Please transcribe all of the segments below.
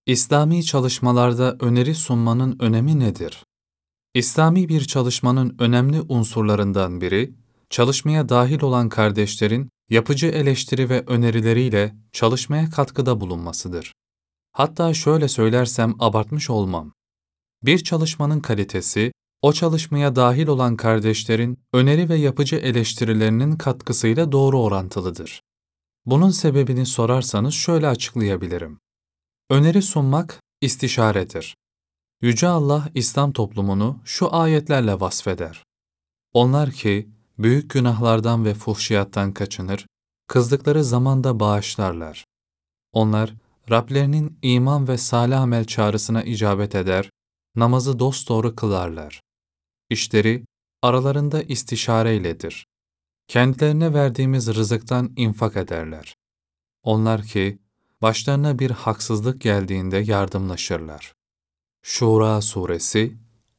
İslami çalışmalarda öneri sunmanın önemi nedir? İslami bir çalışmanın önemli unsurlarından biri, çalışmaya dahil olan kardeşlerin yapıcı eleştiri ve önerileriyle çalışmaya katkıda bulunmasıdır. Hatta şöyle söylersem abartmış olmam. Bir çalışmanın kalitesi, o çalışmaya dahil olan kardeşlerin öneri ve yapıcı eleştirilerinin katkısıyla doğru orantılıdır. Bunun sebebini sorarsanız şöyle açıklayabilirim. Öneri sunmak istişaredir. Yüce Allah İslam toplumunu şu ayetlerle vasfeder. Onlar ki büyük günahlardan ve fuhşiyattan kaçınır, kızdıkları zamanda bağışlarlar. Onlar Rablerinin iman ve salih amel çağrısına icabet eder, namazı dosdoğru kılarlar. İşleri aralarında istişareyledir. Kendilerine verdiğimiz rızıktan infak ederler. Onlar ki başlarına bir haksızlık geldiğinde yardımlaşırlar. Şura Suresi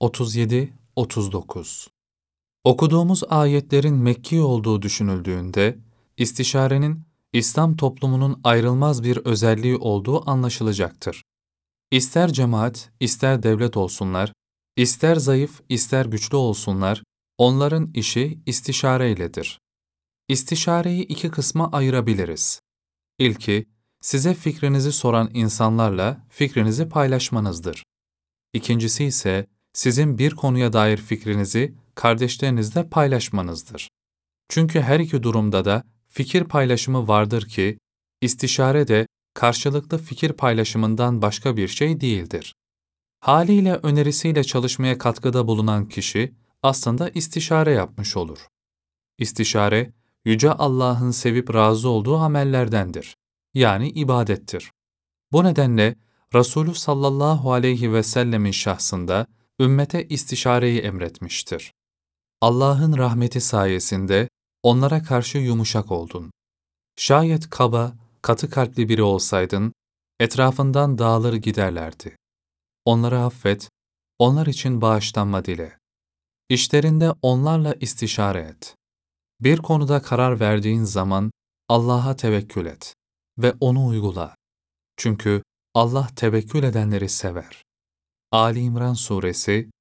37-39. Okuduğumuz ayetlerin Mekki olduğu düşünüldüğünde, istişarenin İslam toplumunun ayrılmaz bir özelliği olduğu anlaşılacaktır. İster cemaat, ister devlet olsunlar, ister zayıf, ister güçlü olsunlar, onların işi istişareyledir. İstişareyi iki kısma ayırabiliriz. İlki, size fikrinizi soran insanlarla fikrinizi paylaşmanızdır. İkincisi ise sizin bir konuya dair fikrinizi kardeşlerinizle paylaşmanızdır. Çünkü her iki durumda da fikir paylaşımı vardır ki, istişare de karşılıklı fikir paylaşımından başka bir şey değildir. Haliyle önerisiyle çalışmaya katkıda bulunan kişi aslında istişare yapmış olur. İstişare, Yüce Allah'ın sevip razı olduğu amellerdendir. Yani ibadettir. Bu nedenle Resulü sallallahu aleyhi ve sellemin şahsında ümmete istişareyi emretmiştir. Allah'ın rahmeti sayesinde onlara karşı yumuşak oldun. Şayet kaba, katı kalpli biri olsaydın, etrafından dağılır giderlerdi. Onları affet, onlar için bağışlanma dile. İşlerinde onlarla istişare et. Bir konuda karar verdiğin zaman Allah'a tevekkül et ve onu uygula. Çünkü Allah tevekkül edenleri sever. Ali İmran Suresi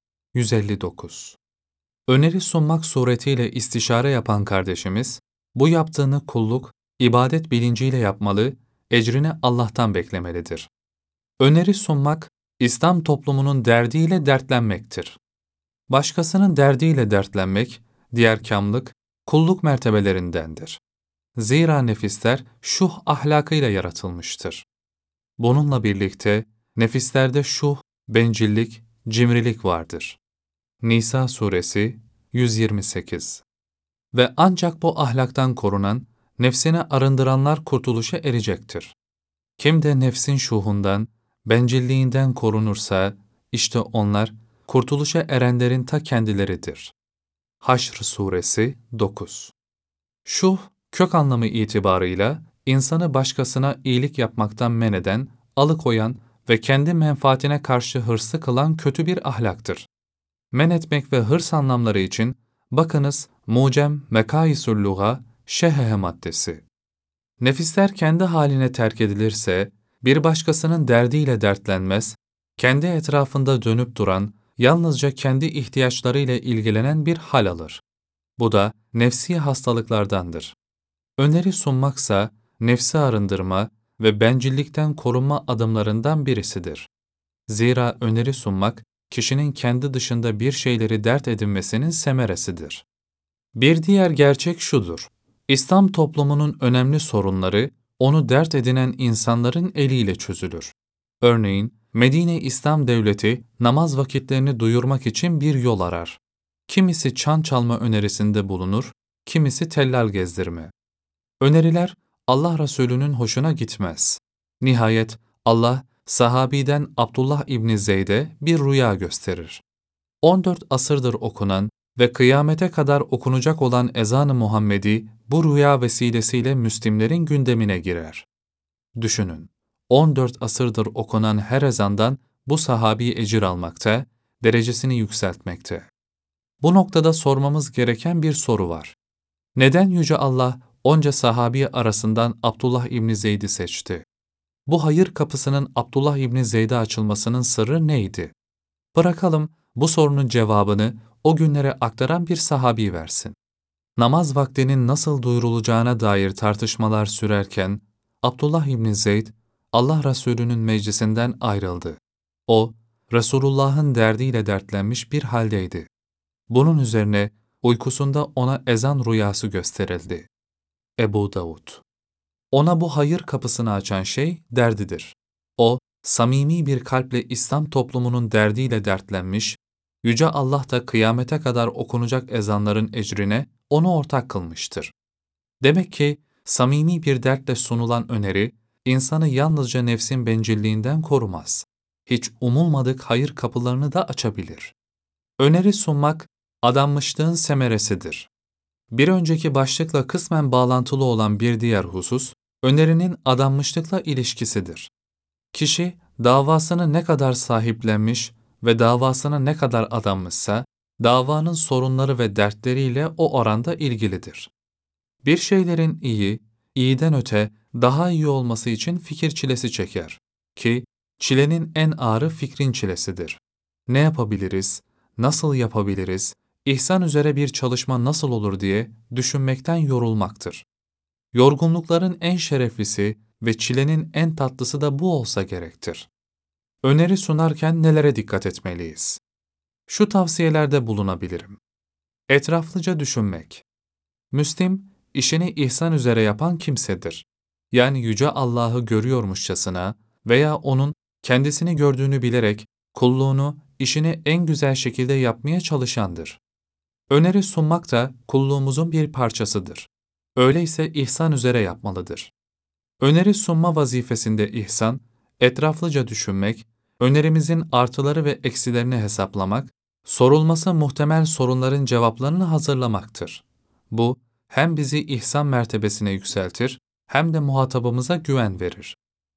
159. Öneri sunmak suretiyle istişare yapan kardeşimiz, bu yaptığını kulluk, ibadet bilinciyle yapmalı, ecrini Allah'tan beklemelidir. Öneri sunmak, İslam toplumunun derdiyle dertlenmektir. Başkasının derdiyle dertlenmek, diğer kamlık, kulluk mertebelerindendir. Zira nefisler şuh ahlakıyla yaratılmıştır. Bununla birlikte nefislerde şuh, bencillik, cimrilik vardır. Nisa Suresi 128. Ve ancak bu ahlaktan korunan, nefsini arındıranlar kurtuluşa erecektir. Kim de nefsin şuhundan, bencilliğinden korunursa, işte onlar kurtuluşa erenlerin ta kendileridir. Haşr Suresi 9. Şuh, kök anlamı itibarıyla insanı başkasına iyilik yapmaktan men eden, alıkoyan ve kendi menfaatine karşı hırslı kılan kötü bir ahlaktır. Men etmek ve hırs anlamları için bakınız Mucem Mekâisül Lugâ Şehehe maddesi. Nefisler kendi haline terk edilirse, bir başkasının derdiyle dertlenmez, kendi etrafında dönüp duran, yalnızca kendi ihtiyaçlarıyla ilgilenen bir hal alır. Bu da nefsi hastalıklardandır. Öneri sunmaksa, nefsi arındırma ve bencillikten korunma adımlarından birisidir. Zira öneri sunmak, kişinin kendi dışında bir şeyleri dert edinmesinin semeresidir. Bir diğer gerçek şudur: İslam toplumunun önemli sorunları, onu dert edinen insanların eliyle çözülür. Örneğin, Medine İslam Devleti namaz vakitlerini duyurmak için bir yol arar. Kimisi çan çalma önerisinde bulunur, kimisi tellal gezdirme. Öneriler Allah Resulü'nün hoşuna gitmez. Nihayet Allah sahabiden Abdullah İbni Zeyd'e bir rüya gösterir. 14 asırdır okunan ve kıyamete kadar okunacak olan ezan-ı Muhammedi bu rüya vesilesiyle Müslimlerin gündemine girer. Düşünün, 14 asırdır okunan her ezandan bu sahabi ecir almakta, derecesini yükseltmekte. Bu noktada sormamız gereken bir soru var. Neden Yüce Allah onca sahabi arasından Abdullah İbni Zeyd'i seçti? Bu hayır kapısının Abdullah İbni Zeyd'e açılmasının sırrı neydi? Bırakalım bu sorunun cevabını o günlere aktaran bir sahabi versin. Namaz vaktinin nasıl duyurulacağına dair tartışmalar sürerken, Abdullah İbni Zeyd, Allah Resulü'nün meclisinden ayrıldı. O, Resulullah'ın derdiyle dertlenmiş bir haldeydi. Bunun üzerine uykusunda ona ezan rüyası gösterildi. Ebu Davud. Ona bu hayır kapısını açan şey derdidir. O, samimi bir kalple İslam toplumunun derdiyle dertlenmiş, Yüce Allah da kıyamete kadar okunacak ezanların ecrine onu ortak kılmıştır. Demek ki samimi bir dertle sunulan öneri, insanı yalnızca nefsin bencilliğinden korumaz. Hiç umulmadık hayır kapılarını da açabilir. Öneri sunmak, adanmışlığın semeresidir. Bir önceki başlıkla kısmen bağlantılı olan bir diğer husus, önerinin adanmışlıkla ilişkisidir. Kişi, davasını ne kadar sahiplenmiş ve davasına ne kadar adanmışsa, davanın sorunları ve dertleriyle o oranda ilgilidir. Bir şeylerin iyi, iyiden öte daha iyi olması için fikir çilesi çeker ki, çilenin en ağırı fikrin çilesidir. Ne yapabiliriz, nasıl yapabiliriz, ihsan üzere bir çalışma nasıl olur diye düşünmekten yorulmaktır. Yorgunlukların en şereflisi ve çilenin en tatlısı da bu olsa gerektir. Öneri sunarken nelere dikkat etmeliyiz? Şu tavsiyelerde bulunabilirim. Etraflıca düşünmek. Müslim, işini ihsan üzere yapan kimsedir. Yani Yüce Allah'ı görüyormuşçasına veya O'nun kendisini gördüğünü bilerek kulluğunu, işini en güzel şekilde yapmaya çalışandır. Öneri sunmak da kulluğumuzun bir parçasıdır. Öyleyse ihsan üzere yapmalıdır. Öneri sunma vazifesinde ihsan, etraflıca düşünmek, önerimizin artıları ve eksilerini hesaplamak, sorulması muhtemel sorunların cevaplarını hazırlamaktır. Bu, hem bizi ihsan mertebesine yükseltir, hem de muhatabımıza güven verir.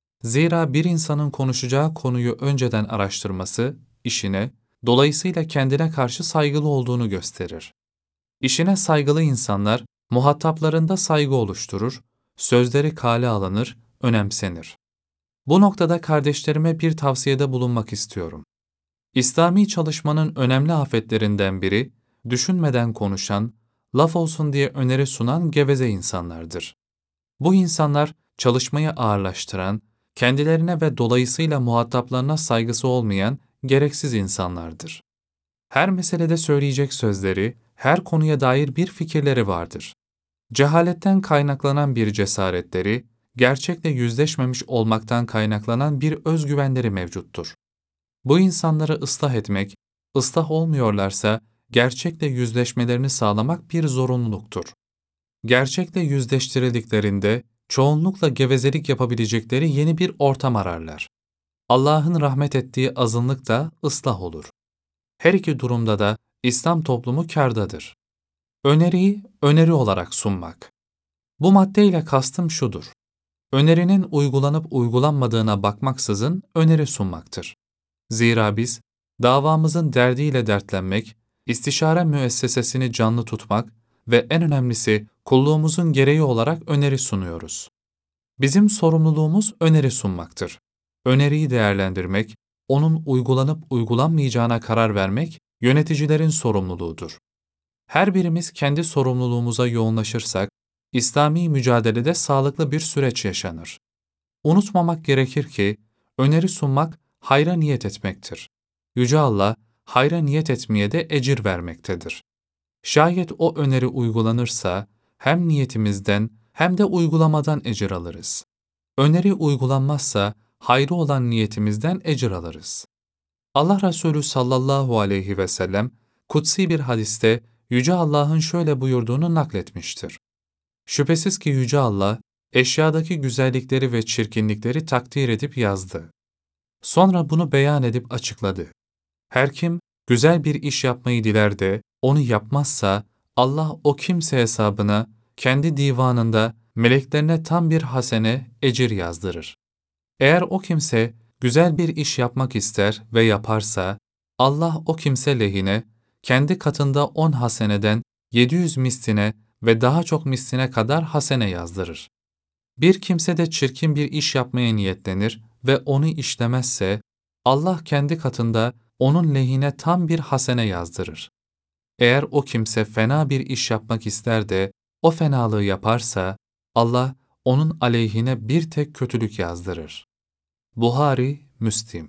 Zira bir insanın konuşacağı konuyu önceden araştırması, işine, dolayısıyla kendine karşı saygılı olduğunu gösterir. İşine saygılı insanlar, muhataplarında saygı oluşturur, sözleri kale alınır, önemsenir. Bu noktada kardeşlerime bir tavsiyede bulunmak istiyorum. İslami çalışmanın önemli afetlerinden biri, düşünmeden konuşan, laf olsun diye öneri sunan geveze insanlardır. Bu insanlar, çalışmayı ağırlaştıran, kendilerine ve dolayısıyla muhataplarına saygısı olmayan gereksiz insanlardır. Her meselede söyleyecek sözleri, her konuya dair bir fikirleri vardır. Cehaletten kaynaklanan bir cesaretleri, gerçekle yüzleşmemiş olmaktan kaynaklanan bir özgüvenleri mevcuttur. Bu insanları ıslah etmek, ıslah olmuyorlarsa gerçekle yüzleşmelerini sağlamak bir zorunluluktur. Gerçekle yüzleştirildiklerinde çoğunlukla gevezelik yapabilecekleri yeni bir ortam ararlar. Allah'ın rahmet ettiği azınlık da ıslah olur. Her iki durumda da İslam toplumu kârdadır. Öneriyi öneri olarak sunmak. Bu maddeyle kastım şudur. Önerinin uygulanıp uygulanmadığına bakmaksızın öneri sunmaktır. Zira biz, davamızın derdiyle dertlenmek, istişare müessesesini canlı tutmak ve en önemlisi kulluğumuzun gereği olarak öneri sunuyoruz. Bizim sorumluluğumuz öneri sunmaktır. Öneriyi değerlendirmek, onun uygulanıp uygulanmayacağına karar vermek yöneticilerin sorumluluğudur. Her birimiz kendi sorumluluğumuza yoğunlaşırsak, İslami mücadelede sağlıklı bir süreç yaşanır. Unutmamak gerekir ki, öneri sunmak hayra niyet etmektir. Yüce Allah, hayra niyet etmeye de ecir vermektedir. Şayet o öneri uygulanırsa, hem niyetimizden hem de uygulamadan ecir alırız. Öneri uygulanmazsa, hayrı olan niyetimizden ecir alırız. Allah Resulü sallallahu aleyhi ve sellem, kutsi bir hadiste Yüce Allah'ın şöyle buyurduğunu nakletmiştir. Şüphesiz ki Yüce Allah, eşyadaki güzellikleri ve çirkinlikleri takdir edip yazdı. Sonra bunu beyan edip açıkladı. Her kim güzel bir iş yapmayı diler de onu yapmazsa, Allah o kimse hesabına, kendi divanında meleklerine tam bir hasene, ecir yazdırır. Eğer o kimse güzel bir iş yapmak ister ve yaparsa, Allah o kimse lehine, kendi katında 10 haseneden 700 misline ve daha çok misline kadar hasene yazdırır. Bir kimse de çirkin bir iş yapmaya niyetlenir ve onu işlemezse, Allah kendi katında onun lehine tam bir hasene yazdırır. Eğer o kimse fena bir iş yapmak ister de o fenalığı yaparsa, Allah onun aleyhine bir tek kötülük yazdırır. Buhari, Müslim.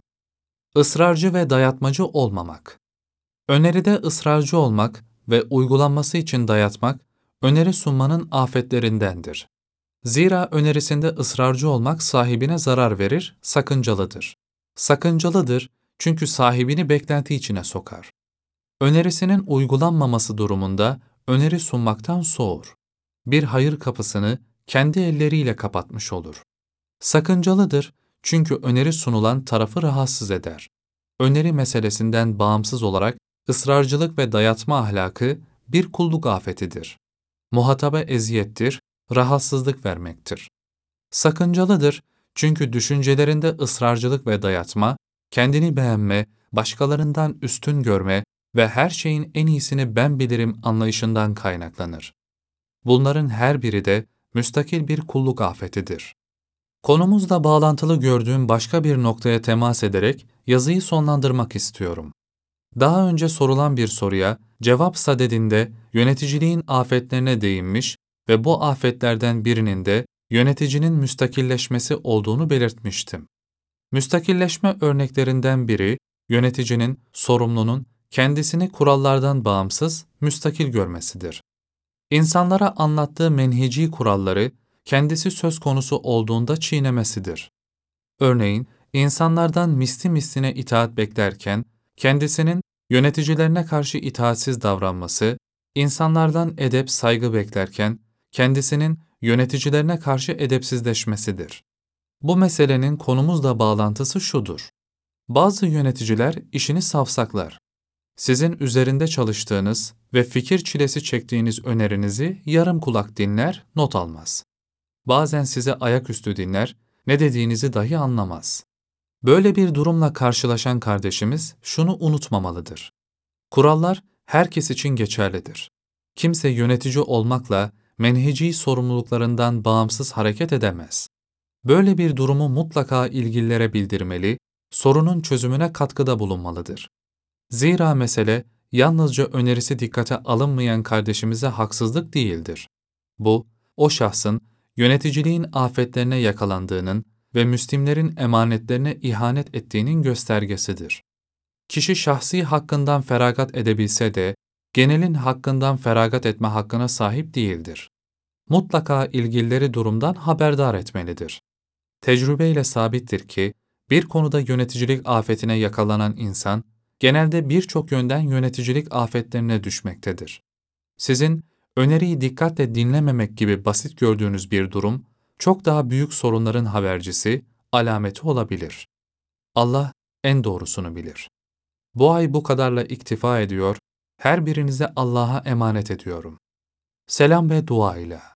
Israrcı ve dayatmacı olmamak. Öneride ısrarcı olmak ve uygulanması için dayatmak, öneri sunmanın afetlerindendir. Zira önerisinde ısrarcı olmak sahibine zarar verir, sakıncalıdır. Sakıncalıdır çünkü sahibini beklenti içine sokar. Önerisinin uygulanmaması durumunda öneri sunmaktan soğur. Bir hayır kapısını kendi elleriyle kapatmış olur. Sakıncalıdır çünkü öneri sunulan tarafı rahatsız eder. Öneri meselesinden bağımsız olarak ısrarcılık ve dayatma ahlakı bir kulluk afetidir. Muhataba eziyettir, rahatsızlık vermektir. Sakıncalıdır çünkü düşüncelerinde ısrarcılık ve dayatma, kendini beğenme, başkalarından üstün görme ve her şeyin en iyisini ben bilirim anlayışından kaynaklanır. Bunların her biri de müstakil bir kulluk afetidir. Konumuzla bağlantılı gördüğüm başka bir noktaya temas ederek yazıyı sonlandırmak istiyorum. Daha önce sorulan bir soruya cevap sadedinde yöneticiliğin afetlerine değinmiş ve bu afetlerden birinin de yöneticinin müstakilleşmesi olduğunu belirtmiştim. Müstakilleşme örneklerinden biri, yöneticinin, sorumlunun kendisini kurallardan bağımsız, müstakil görmesidir. İnsanlara anlattığı menheci kuralları kendisi söz konusu olduğunda çiğnemesidir. Örneğin, insanlardan misli misline itaat beklerken, kendisinin yöneticilerine karşı itaatsiz davranması, insanlardan edep saygı beklerken, kendisinin yöneticilerine karşı edepsizleşmesidir. Bu meselenin konumuzla bağlantısı şudur. Bazı yöneticiler işini savsaklar. Sizin üzerinde çalıştığınız ve fikir çilesi çektiğiniz önerinizi yarım kulak dinler, not almaz. Bazen size ayaküstü dinler, ne dediğinizi dahi anlamaz. Böyle bir durumla karşılaşan kardeşimiz şunu unutmamalıdır. Kurallar herkes için geçerlidir. Kimse yönetici olmakla menheci sorumluluklarından bağımsız hareket edemez. Böyle bir durumu mutlaka ilgililere bildirmeli, sorunun çözümüne katkıda bulunmalıdır. Zira mesele yalnızca önerisi dikkate alınmayan kardeşimize haksızlık değildir. Bu, o şahsın yöneticiliğin afetlerine yakalandığının ve Müslimlerin emanetlerine ihanet ettiğinin göstergesidir. Kişi şahsi hakkından feragat edebilse de, genelin hakkından feragat etme hakkına sahip değildir. Mutlaka ilgilileri durumdan haberdar etmelidir. Tecrübeyle sabittir ki, bir konuda yöneticilik afetine yakalanan insan, genelde birçok yönden yöneticilik afetlerine düşmektedir. Sizin öneriyi dikkatle dinlememek gibi basit gördüğünüz bir durum, çok daha büyük sorunların habercisi, alameti olabilir. Allah en doğrusunu bilir. Bu ay bu kadarla iktifa ediyor, her birinize Allah'a emanet ediyorum. Selam ve dua ile.